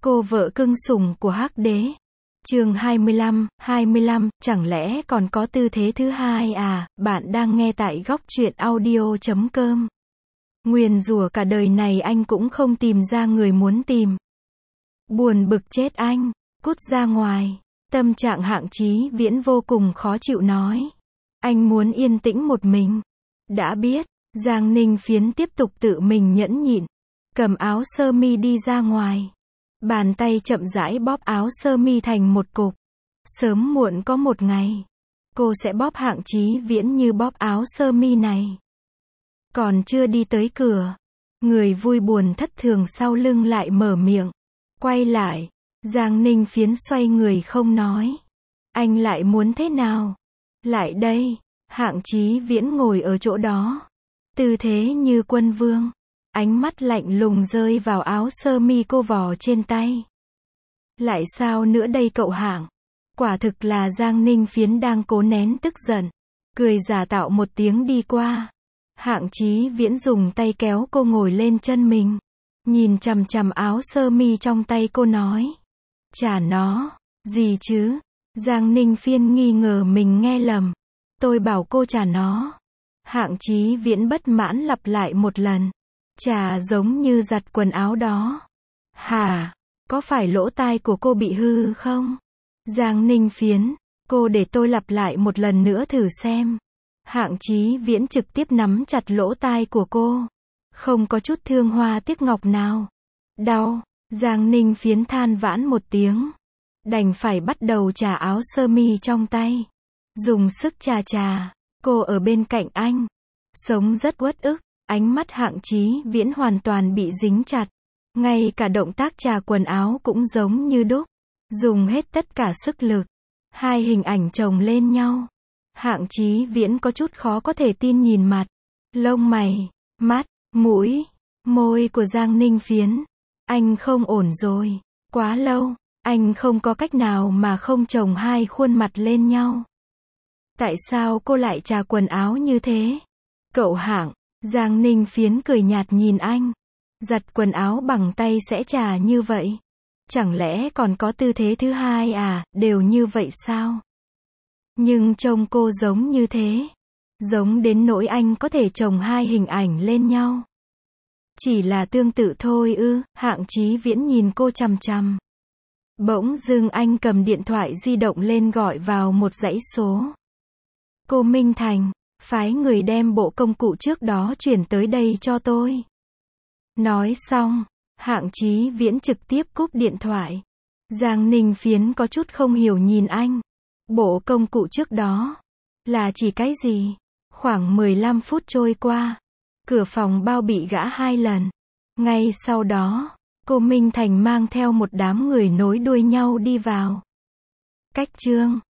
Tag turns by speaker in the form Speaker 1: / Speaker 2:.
Speaker 1: Cô vợ cưng sủng của Hắc Đế. Chương 25, chẳng lẽ còn có tư thế thứ hai à? Bạn đang nghe tại góc truyện audio.com. Nguyền rủa cả đời này anh cũng không tìm ra người muốn tìm. Buồn bực chết anh, cút ra ngoài. Tâm trạng Hạng Chí Viễn vô cùng khó chịu nói. Anh muốn yên tĩnh một mình. Đã biết, Giang Ninh Phiến tiếp tục tự mình nhẫn nhịn. Cầm áo sơ mi đi ra ngoài. Bàn tay chậm rãi bóp áo sơ mi thành một cục. Sớm muộn có một ngày, cô sẽ bóp Hạng Chí Viễn như bóp áo sơ mi này. Còn chưa đi tới cửa, người vui buồn thất thường sau lưng lại mở miệng. Quay lại, Giang Ninh Phiến xoay người không nói. Anh lại muốn thế nào? Lại đây, Hạng Chí Viễn ngồi ở chỗ đó. Tư thế như quân vương. Ánh mắt lạnh lùng rơi vào áo sơ mi cô vò trên tay. Lại sao nữa đây cậu Hạng? Quả thực là Giang Ninh Phiến đang cố nén tức giận. Cười giả tạo một tiếng đi qua. Hạng Chí Viễn dùng tay kéo cô ngồi lên chân mình. Nhìn chằm chằm áo sơ mi trong tay cô nói. Trả nó. Gì chứ? Giang Ninh Phiên nghi ngờ mình nghe lầm. Tôi bảo cô trả nó. Hạng Chí Viễn bất mãn lặp lại một lần. Chả giống như giặt quần áo đó. Hả? Có phải lỗ tai của cô bị hư không? Giang Ninh Phiến, cô để tôi lặp lại một lần nữa thử xem. Hạng Chí Viễn trực tiếp nắm chặt lỗ tai của cô. Không có chút thương hoa tiếc ngọc nào. Đau. Giang Ninh Phiến than vãn một tiếng. Đành phải bắt đầu chà áo sơ mi trong tay. Dùng sức chà. Cô ở bên cạnh anh. Sống rất uất ức. Ánh mắt Hạng Chí Viễn hoàn toàn bị dính chặt. Ngay cả động tác chà quần áo cũng giống như đúc. Dùng hết tất cả sức lực. Hai hình ảnh chồng lên nhau. Hạng Chí Viễn có chút khó có thể tin nhìn mặt, lông mày, mắt, mũi, môi của Giang Ninh Phiến. Anh không ổn rồi. Quá lâu, anh không có cách nào mà không chồng hai khuôn mặt lên nhau. Tại sao cô lại chà quần áo như thế? Cậu Hạng. Giang Ninh Phiến cười nhạt nhìn anh. Giặt quần áo bằng tay sẽ chà như vậy. Chẳng lẽ còn có tư thế thứ hai à? Đều như vậy sao? Nhưng trông cô giống như thế. Giống đến nỗi anh có thể chồng hai hình ảnh lên nhau. Chỉ là tương tự thôi ư? Hạng Chí Viễn nhìn cô chằm chằm. Bỗng dưng anh cầm điện thoại di động lên gọi vào một dãy số. Cô Minh Thành, phái người đem bộ công cụ trước đó chuyển tới đây cho tôi. Nói xong, Hạng Chí Viễn trực tiếp cúp điện thoại. Giang Ninh Phiến có chút không hiểu nhìn anh. Bộ công cụ trước đó là chỉ cái gì? Khoảng 15 phút trôi qua, cửa phòng bao bị gã 2 lần. Ngay sau đó, cô Minh Thành mang theo một đám người nối đuôi nhau đi vào. Cách chương